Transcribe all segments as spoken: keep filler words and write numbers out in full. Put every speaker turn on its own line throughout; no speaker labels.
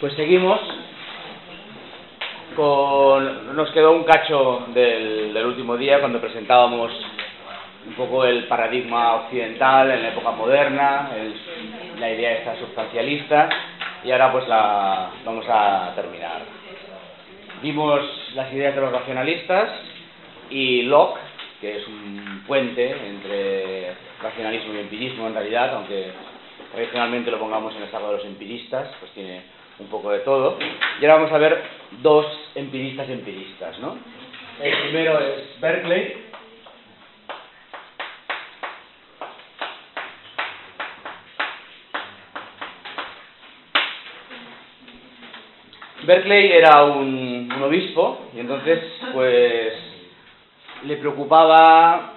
Pues seguimos con... Nos quedó un cacho del, del último día cuando presentábamos un poco el paradigma occidental en la época moderna, el, la idea esta sustancialista, y ahora pues la vamos a terminar. Vimos las ideas de los racionalistas y Locke, que es un puente entre racionalismo y empirismo en realidad, aunque tradicionalmente lo pongamos en el saco de los empiristas, pues tiene un poco de todo. Y ahora vamos a ver dos empiristas empiristas, ¿no? El primero es Berkeley. Berkeley era un, un obispo y entonces pues le preocupaba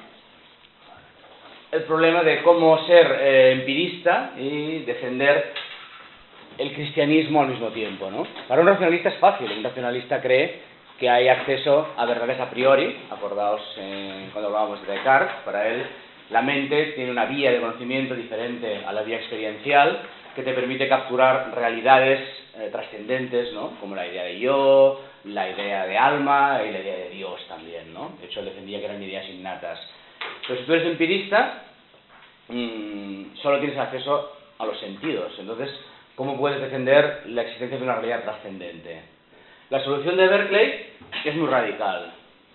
el problema de cómo ser eh, empirista y defender el cristianismo al mismo tiempo, ¿no? Para un racionalista es fácil. Un racionalista cree que hay acceso a verdades a priori. Acordaos eh, cuando hablábamos de Descartes. Para él la mente tiene una vía de conocimiento diferente a la vía experiencial que te permite capturar realidades eh, trascendentes, ¿no? Como la idea de yo, la idea de alma y la idea de Dios también, ¿no? De hecho él defendía que eran ideas innatas. Pero si tú eres empirista, mmm, solo tienes acceso a los sentidos. Entonces, ¿cómo puedes defender la existencia de una realidad trascendente? La solución de Berkeley es muy radical.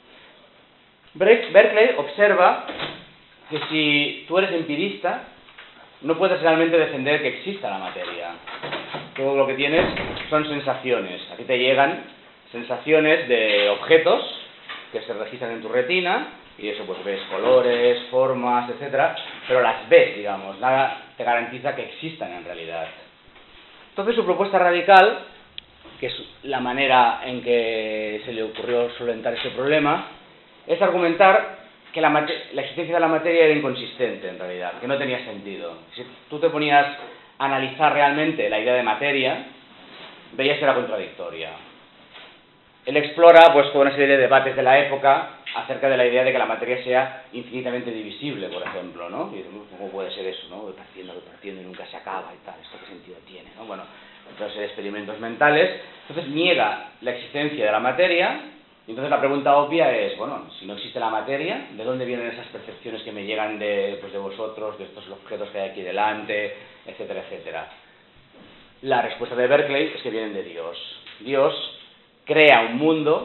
Berkeley observa que si tú eres empirista, no puedes realmente defender que exista la materia. Todo lo que tienes son sensaciones. A ti te llegan sensaciones de objetos que se registran en tu retina, y eso pues ves colores, formas, etcétera, pero las ves, digamos, nada te garantiza que existan en realidad. Entonces su propuesta radical, que es la manera en que se le ocurrió solventar ese problema, es argumentar que la, la existencia de la materia era inconsistente en realidad, que no tenía sentido. Si tú te ponías a analizar realmente la idea de materia, veías que era contradictoria. Él explora pues toda una serie de debates de la época acerca de la idea de que la materia sea infinitamente divisible, por ejemplo, ¿no? Y ¿cómo puede ser eso, no? Partiendo, partiendo y nunca se acaba y tal, ¿esto qué sentido tiene, no? Bueno, entonces experimentos mentales. Entonces niega la existencia de la materia. Y entonces la pregunta obvia es, bueno, si no existe la materia, ¿de dónde vienen esas percepciones que me llegan de, pues, de vosotros, de estos objetos que hay aquí delante, etcétera, etcétera? La respuesta de Berkeley es que vienen de Dios. Dios crea un mundo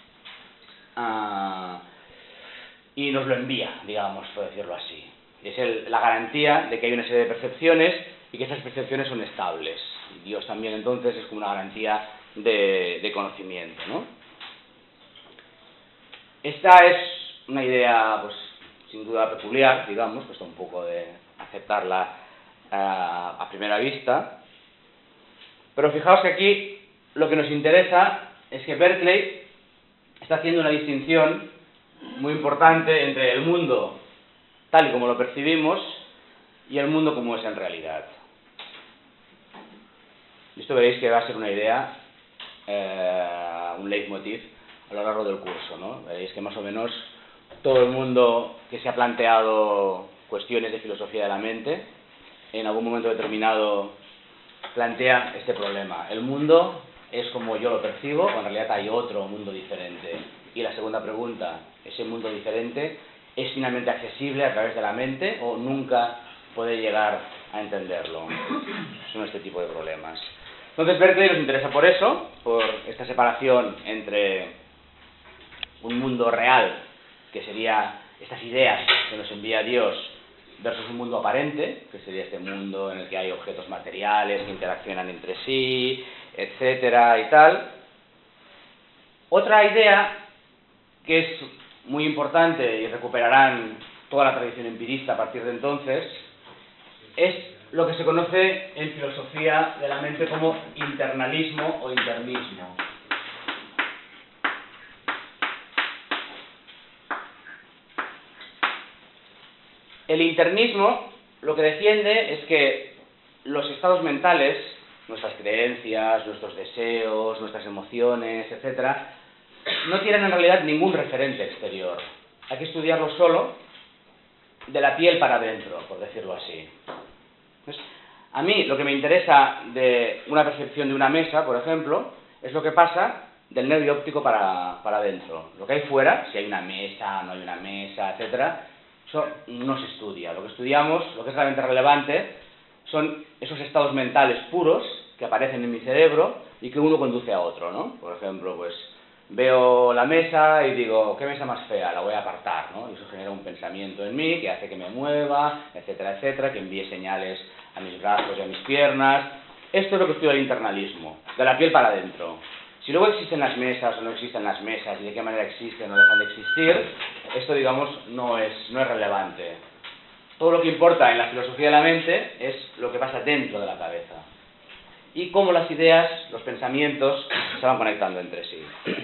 uh, y nos lo envía, digamos, por decirlo así. Es el, la garantía de que hay una serie de percepciones y que esas percepciones son estables. Y Dios también entonces es como una garantía de, de conocimiento, ¿no? Esta es una idea, pues, sin duda peculiar, digamos, cuesta un poco de aceptarla uh, a primera vista. Pero fijaos que aquí lo que nos interesa es que Berkeley está haciendo una distinción muy importante entre el mundo tal y como lo percibimos y el mundo como es en realidad. Y esto veréis que va a ser una idea, eh, un leitmotiv a lo largo del curso, ¿no? Veréis que más o menos todo el mundo que se ha planteado cuestiones de filosofía de la mente, en algún momento determinado plantea este problema. El mundo es como yo lo percibo, o en realidad hay otro mundo diferente. Y la segunda pregunta, ¿ese mundo diferente es finalmente accesible a través de la mente o nunca puede llegar a entenderlo? Son este tipo de problemas. Entonces Berkeley nos interesa por eso, por esta separación entre un mundo real, que sería estas ideas que nos envía Dios, versus un mundo aparente, que sería este mundo en el que hay objetos materiales que interaccionan entre sí, etcétera y tal. Otra idea que es muy importante y recuperarán toda la tradición empirista a partir de entonces es lo que se conoce en filosofía de la mente como internalismo o internismo. El internismo lo que defiende es que los estados mentales, nuestras creencias, nuestros deseos, nuestras emociones, etcétera, no tienen en realidad ningún referente exterior. Hay que estudiarlo solo de la piel para adentro, por decirlo así. Entonces, A mí lo que me interesa de una percepción de una mesa, por ejemplo, es lo que pasa del nervio óptico para, para adentro. Lo que hay fuera, si hay una mesa, no hay una mesa, etcétera, eso no se estudia. Lo que estudiamos, lo que es realmente relevante, son esos estados mentales puros que aparecen en mi cerebro y que uno conduce a otro, ¿no? Por ejemplo, pues veo la mesa y digo, ¿qué mesa más fea? La voy a apartar, ¿no? Y eso genera un pensamiento en mí que hace que me mueva, etcétera, etcétera, que envíe señales a mis brazos y a mis piernas. Esto es lo que estudia el internalismo, de la piel para adentro. Si luego existen las mesas o no existen las mesas y de qué manera existen o dejan de existir, esto, digamos, no es, no es relevante. Todo lo que importa en la filosofía de la mente es lo que pasa dentro de la cabeza y cómo las ideas, los pensamientos se van conectando entre sí.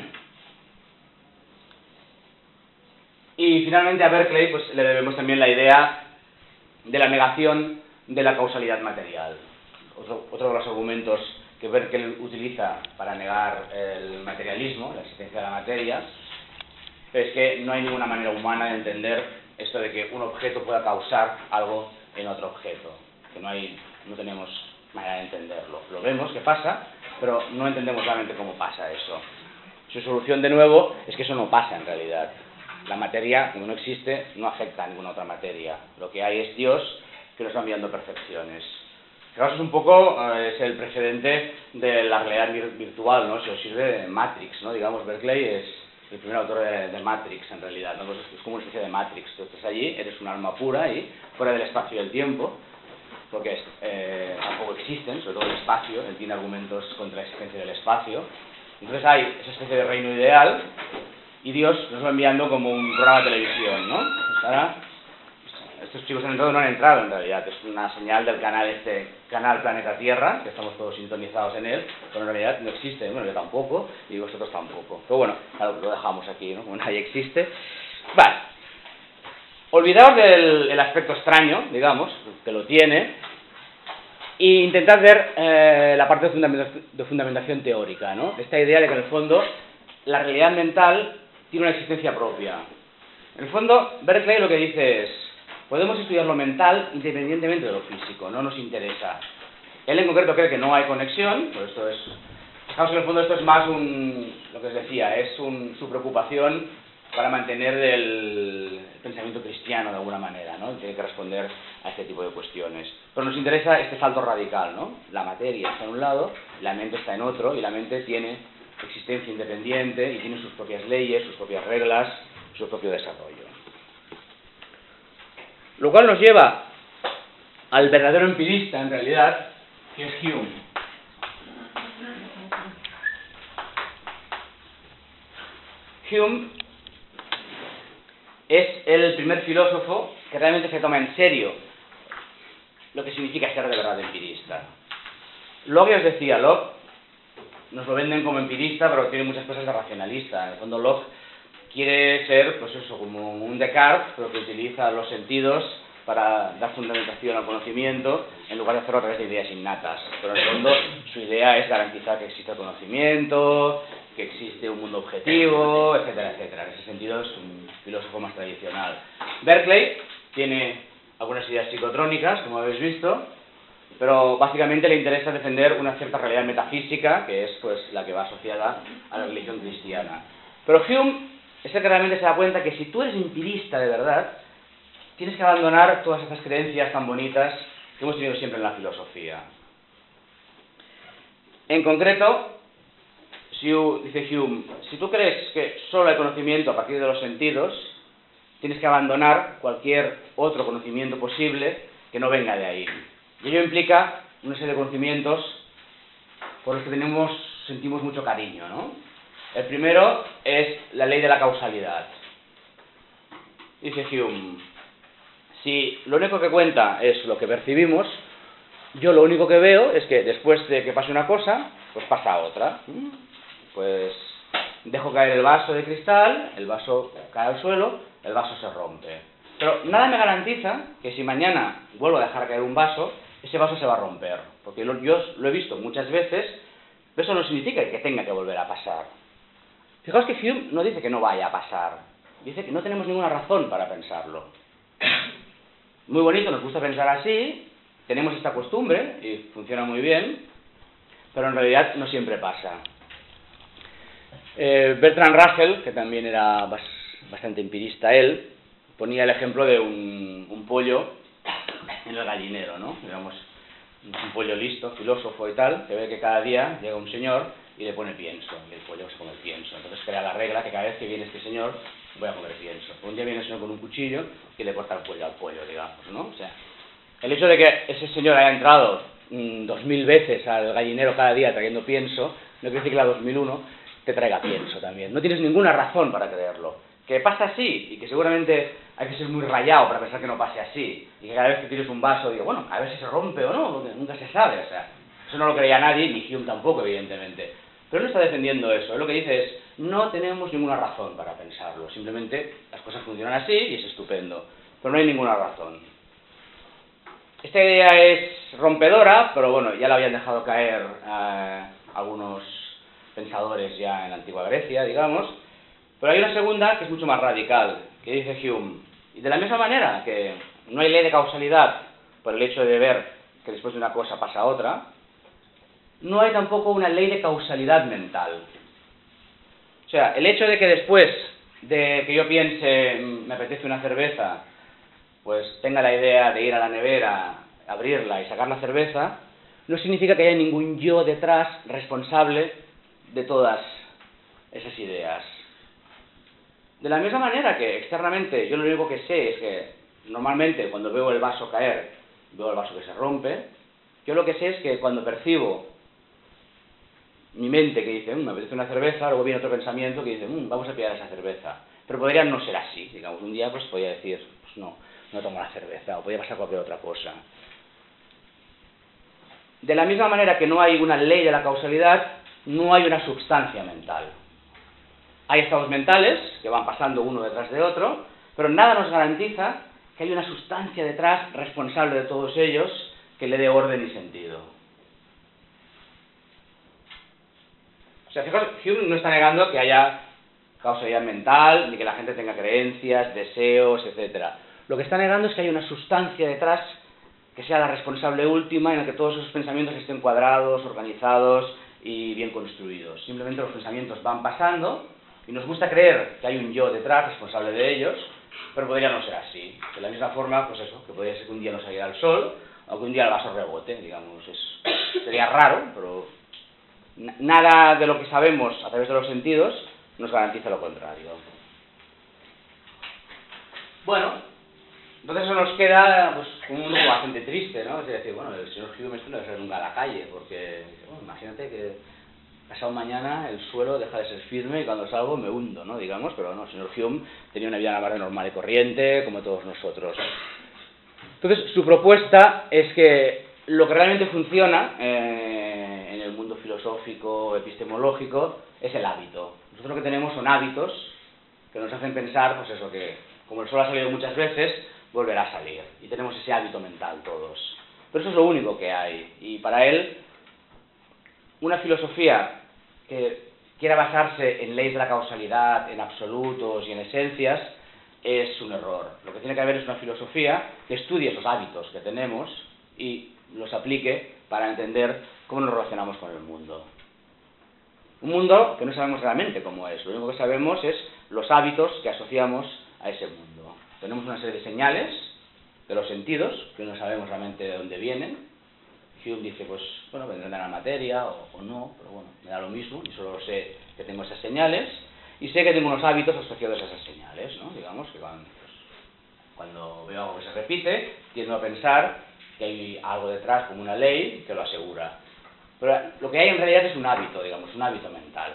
Y finalmente a Berkeley pues, le debemos también la idea de la negación de la causalidad material. Otro, otro de los argumentos que Berkeley utiliza para negar el materialismo, la existencia de la materia, es que no hay ninguna manera humana de entender esto de que un objeto pueda causar algo en otro objeto, que no hay, no tenemos manera de entenderlo. Lo vemos que pasa, pero no entendemos realmente cómo pasa eso. Su solución, de nuevo, es que eso no pasa en realidad. La materia, como no existe, no afecta a ninguna otra materia. Lo que hay es Dios que nos va enviando percepciones. Fijaos, es un poco, eh, es el precedente de la realidad vir virtual, ¿no? Se os sirve de Matrix, ¿no? Digamos, Berkeley es el primer autor de, de Matrix, en realidad, ¿no? Pues es como una especie de Matrix. Tú estás allí, eres un alma pura ahí, fuera del espacio y del tiempo, porque eh, tampoco existen, sobre todo el espacio, él tiene argumentos contra la existencia del espacio. Entonces hay esa especie de reino ideal, y Dios nos va enviando como un programa de televisión, ¿no? Pues ahora, estos chicos han entrado, no han entrado en realidad, es una señal del canal este, canal Planeta Tierra, que estamos todos sintonizados en él, pero en realidad no existe, bueno, yo tampoco, y vosotros tampoco. Pero bueno, claro, lo dejamos aquí, ¿no? Como nadie existe. Vale. Olvidaos del el aspecto extraño, digamos, que lo tiene, e intentad ver eh, la parte de fundamentación, de fundamentación teórica, ¿no? Esta idea de que en el fondo la realidad mental tiene una existencia propia. En el fondo, Berkeley lo que dice es, podemos estudiar lo mental independientemente de lo físico, no nos interesa. Él en concreto cree que no hay conexión, pues esto es, fijaos que en el fondo esto es más un, lo que os decía, es un, su preocupación para mantener el, el pensamiento cristiano de alguna manera, ¿no? Tiene que responder a este tipo de cuestiones. Pero nos interesa este salto radical, ¿no? La materia está en un lado, la mente está en otro, y la mente tiene existencia independiente y tiene sus propias leyes, sus propias reglas, su propio desarrollo. Lo cual nos lleva al verdadero empirista, en realidad, que es Hume. Hume es el primer filósofo que realmente se toma en serio lo que significa ser de verdad empirista. Locke, os decía, Locke nos lo venden como empirista, pero tiene muchas cosas de racionalista. En el fondo Locke quiere ser, pues eso, como un Descartes, pero que utiliza los sentidos para dar fundamentación al conocimiento, en lugar de hacerlo a través de ideas innatas. Pero en el fondo su idea es garantizar que existe el conocimiento, que existe un mundo objetivo, etcétera, etcétera. En ese sentido es un filósofo más tradicional. Berkeley tiene algunas ideas psicotrónicas, como habéis visto, pero básicamente le interesa defender una cierta realidad metafísica, que es pues la que va asociada a la religión cristiana. Pero Hume es el que realmente se da cuenta que si tú eres empirista de verdad, tienes que abandonar todas esas creencias tan bonitas que hemos tenido siempre en la filosofía. En concreto, si, dice Hume, si tú crees que solo hay conocimiento a partir de los sentidos, tienes que abandonar cualquier otro conocimiento posible que no venga de ahí. Y ello implica una serie de conocimientos por los que tenemos, sentimos mucho cariño, ¿no? El primero es la ley de la causalidad. Dice Hume, si lo único que cuenta es lo que percibimos, yo lo único que veo es que después de que pase una cosa, pues pasa otra. Pues dejo caer el vaso de cristal, el vaso cae al suelo, el vaso se rompe. Pero nada me garantiza que si mañana vuelvo a dejar caer un vaso, ese vaso se va a romper. Porque yo lo he visto muchas veces, pero eso no significa que tenga que volver a pasar. Fijaos que Hume no dice que no vaya a pasar, dice que no tenemos ninguna razón para pensarlo. Muy bonito, nos gusta pensar así, tenemos esta costumbre y funciona muy bien, pero en realidad no siempre pasa. Eh, Bertrand Russell, que también era bas bastante empirista él, ponía el ejemplo de un, un pollo en el gallinero, ¿no? Digamos, un pollo listo, filósofo y tal, que ve que cada día llega un señor y le pone pienso, y el pollo se come el pienso. Entonces crea la regla que cada vez que viene este señor voy a comer pienso. Un día viene el señor con un cuchillo y le corta el cuello al pollo, digamos, ¿no? O sea, el hecho de que ese señor haya entrado mmm, dos mil veces al gallinero cada día trayendo pienso, no quiere decir que la dos mil uno te traiga pienso también. No tienes ninguna razón para creerlo. Que pasa así, y que seguramente hay que ser muy rayado para pensar que no pase así, y que cada vez que tienes un vaso, digo, bueno, a ver si se rompe o no, porque nunca se sabe, o sea, eso no lo creía nadie, ni Hume tampoco, evidentemente. Pero él no está defendiendo eso, él lo que dice es, no tenemos ninguna razón para pensarlo, simplemente las cosas funcionan así y es estupendo, pero no hay ninguna razón. Esta idea es rompedora, pero bueno, ya la habían dejado caer eh, algunos pensadores ya en la antigua Grecia, digamos. Pero hay una segunda que es mucho más radical, que dice Hume, y de la misma manera que no hay ley de causalidad por el hecho de ver que después de una cosa pasa otra, no hay tampoco una ley de causalidad mental. O sea, el hecho de que después de que yo piense, me apetece una cerveza, pues tenga la idea de ir a la nevera, abrirla y sacar la cerveza, no significa que haya ningún yo detrás responsable de todas esas ideas. De la misma manera que externamente yo lo único que sé es que normalmente cuando veo el vaso caer, veo el vaso que se rompe, yo lo que sé es que cuando percibo mi mente que dice, mmm, me apetece una cerveza, luego viene otro pensamiento que dice, mmm, vamos a pillar esa cerveza. Pero podría no ser así, digamos, un día pues podría decir, pues no, no tomo la cerveza, o podría pasar cualquier otra cosa. De la misma manera que no hay una ley de la causalidad, no hay una substancia mental. Hay estados mentales que van pasando uno detrás de otro, pero nada nos garantiza que hay una sustancia detrás responsable de todos ellos que le dé orden y sentido. O sea, fijaos, Hume no está negando que haya causalidad mental, ni que la gente tenga creencias, deseos, etcétera. Lo que está negando es que hay una sustancia detrás que sea la responsable última en la que todos esos pensamientos estén cuadrados, organizados y bien construidos. Simplemente los pensamientos van pasando y nos gusta creer que hay un yo detrás responsable de ellos, pero podría no ser así. De la misma forma, pues eso, que podría ser que un día no saliera el sol o que un día el vaso rebote, digamos. Es, sería raro, pero nada de lo que sabemos a través de los sentidos nos garantiza lo contrario. Bueno, entonces eso nos queda pues un mundo bastante triste, ¿no? Es decir, bueno, el señor Hume esto no debe ser nunca a la calle, porque bueno, imagínate que pasado mañana el suelo deja de ser firme y cuando salgo me hundo, ¿no? Digamos, pero no, el señor Hume tenía una vida normal y corriente, como todos nosotros. Entonces, su propuesta es que lo que realmente funciona eh, en el mundo filosófico, epistemológico, es el hábito. Nosotros lo que tenemos son hábitos que nos hacen pensar, pues eso, que como el sol ha salido muchas veces, volverá a salir. Y tenemos ese hábito mental todos. Pero eso es lo único que hay. Y para él, una filosofía que quiera basarse en leyes de la causalidad, en absolutos y en esencias, es un error. Lo que tiene que haber es una filosofía que estudie esos hábitos que tenemos y los aplique para entender cómo nos relacionamos con el mundo. Un mundo que no sabemos realmente cómo es. Lo único que sabemos es los hábitos que asociamos a ese mundo. Tenemos una serie de señales de los sentidos que no sabemos realmente de dónde vienen. Hume dice, pues, bueno, vendrán de la materia o, o no, pero bueno, me da lo mismo, y solo sé que tengo esas señales, y sé que tengo unos hábitos asociados a esas señales, ¿no? Digamos que cuando, pues, cuando veo algo que se repite, tiendo a pensar que hay algo detrás, como una ley, que lo asegura. Pero lo que hay en realidad es un hábito, digamos, un hábito mental.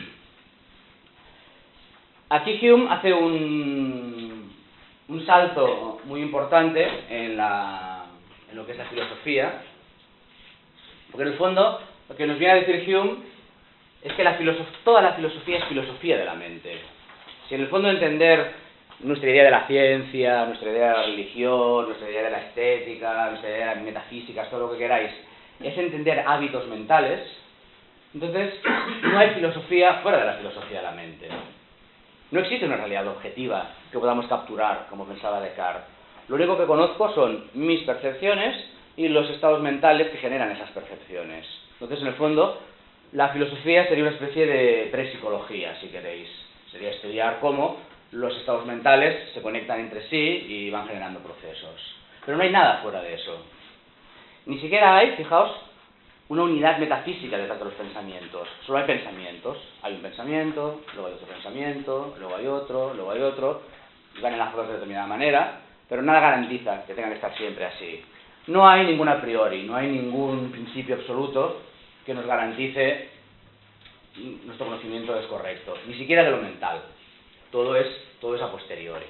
Aquí Hume hace un, un salto muy importante en, la, en lo que es la filosofía, porque en el fondo lo que nos viene a decir Hume es que la toda la filosofía es filosofía de la mente. Si en el fondo entender nuestra idea de la ciencia, nuestra idea de la religión, nuestra idea de la estética, nuestra idea de las metafísicas, todo lo que queráis, es entender hábitos mentales, entonces no hay filosofía fuera de la filosofía de la mente. No existe una realidad objetiva que podamos capturar, como pensaba Descartes. Lo único que conozco son mis percepciones y los estados mentales que generan esas percepciones. Entonces, en el fondo, la filosofía sería una especie de prepsicología, si queréis. Sería estudiar cómo los estados mentales se conectan entre sí y van generando procesos. Pero no hay nada fuera de eso. Ni siquiera hay, fijaos, una unidad metafísica detrás de los pensamientos. Solo hay pensamientos. Hay un pensamiento, luego hay otro pensamiento, luego hay otro, luego hay otro, y van enlazados de determinada manera, pero nada garantiza que tengan que estar siempre así. No hay ningún a priori, no hay ningún principio absoluto que nos garantice nuestro conocimiento es correcto, ni siquiera de lo mental. Todo es, todo es a posteriori.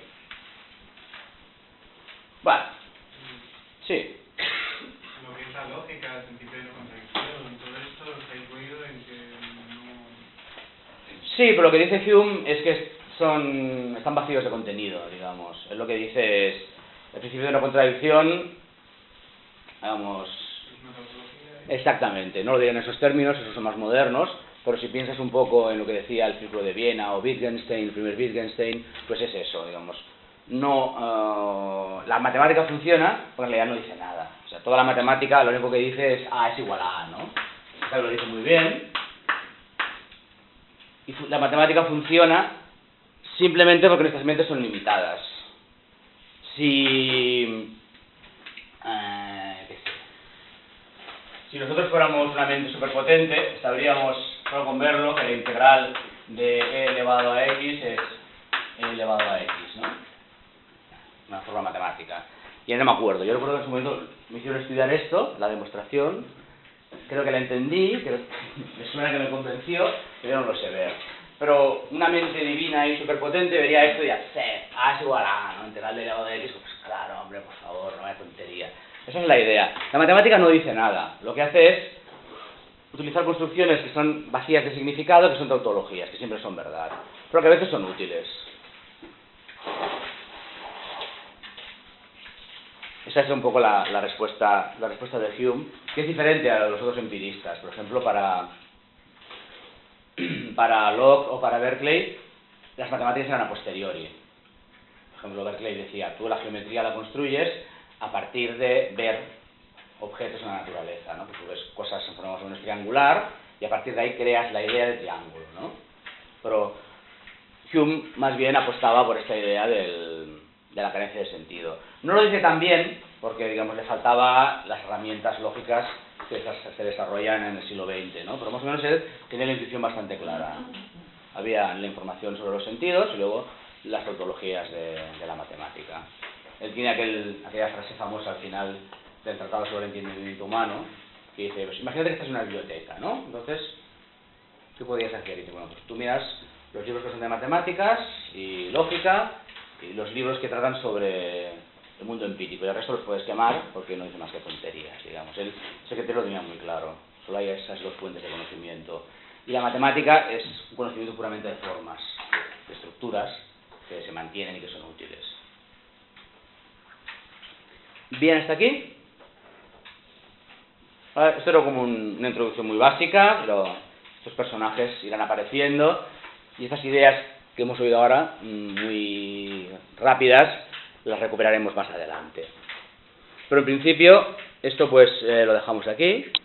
Vale. Sí.
Lo que es la lógica, el principio de no contradicción, todo esto está incluido en que no...
Sí, pero lo que dice Hume es que son, están vacíos de contenido, digamos. Él lo que dice es, el principio de no contradicción, digamos... Exactamente, no lo diré en esos términos, esos son más modernos, pero si piensas un poco en lo que decía el Círculo de Viena o Wittgenstein, el primer Wittgenstein, pues es eso, digamos. No, uh, la matemática funciona, pero en realidad no dice nada. O sea, toda la matemática lo único que dice es A es igual a A, ¿no? O sea, lo dice muy bien. Y la matemática funciona simplemente porque nuestras mentes son limitadas. Si... Uh, ¿qué sé? Si nosotros fuéramos una mente superpotente, sabríamos, solo con verlo, que la integral de e elevado a x es e elevado a x, ¿no? Una forma matemática. Y ya no me acuerdo. Yo recuerdo que en su momento me hicieron estudiar esto, la demostración. Creo que la entendí, que me suena que me convenció, pero yo no lo sé ver. Pero una mente divina y superpotente vería esto y ya sé, A es igual a A, ¿no? Integral de elevado a x, pues claro, hombre, por favor, no vaya tontería. Esa es la idea. La matemática no dice nada. Lo que hace es utilizar construcciones que son vacías de significado, que son tautologías, que siempre son verdad, pero que a veces son útiles. Esa es un poco la, la, respuesta, la respuesta de Hume, que es diferente a los otros empiristas. Por ejemplo, para, para Locke o para Berkeley, las matemáticas eran a posteriori. Por ejemplo, Berkeley decía, tú la geometría la construyes a partir de ver objetos en la naturaleza, ¿no? Pues tú ves cosas en forma más o menos triangular y a partir de ahí creas la idea de triángulo, ¿no? Pero Hume más bien apostaba por esta idea del, de la carencia de sentido. No lo dice tan bien porque, digamos, le faltaba las herramientas lógicas que se desarrollan en el siglo veinte, ¿no? Pero más o menos él tenía la intuición bastante clara. Había la información sobre los sentidos y luego las tautologías de, de la matemática. Él tiene aquel, aquella frase famosa al final del Tratado sobre el Entendimiento Humano, que dice, pues imagínate que estás en una biblioteca, ¿no? Entonces, ¿qué podrías hacer? Y dice, bueno, pues tú miras los libros que son de matemáticas y lógica, y los libros que tratan sobre el mundo empírico, y el resto los puedes quemar porque no dice más que tonterías, digamos. Él, ese criterio lo tenía muy claro, solo hay esas dos fuentes de conocimiento. Y la matemática es un conocimiento puramente de formas, de estructuras que se mantienen y que son útiles. Bien, hasta aquí. Ahora, esto era como un, una introducción muy básica, pero estos personajes irán apareciendo y estas ideas que hemos oído ahora, muy rápidas, las recuperaremos más adelante. Pero en principio, esto pues eh, lo dejamos aquí.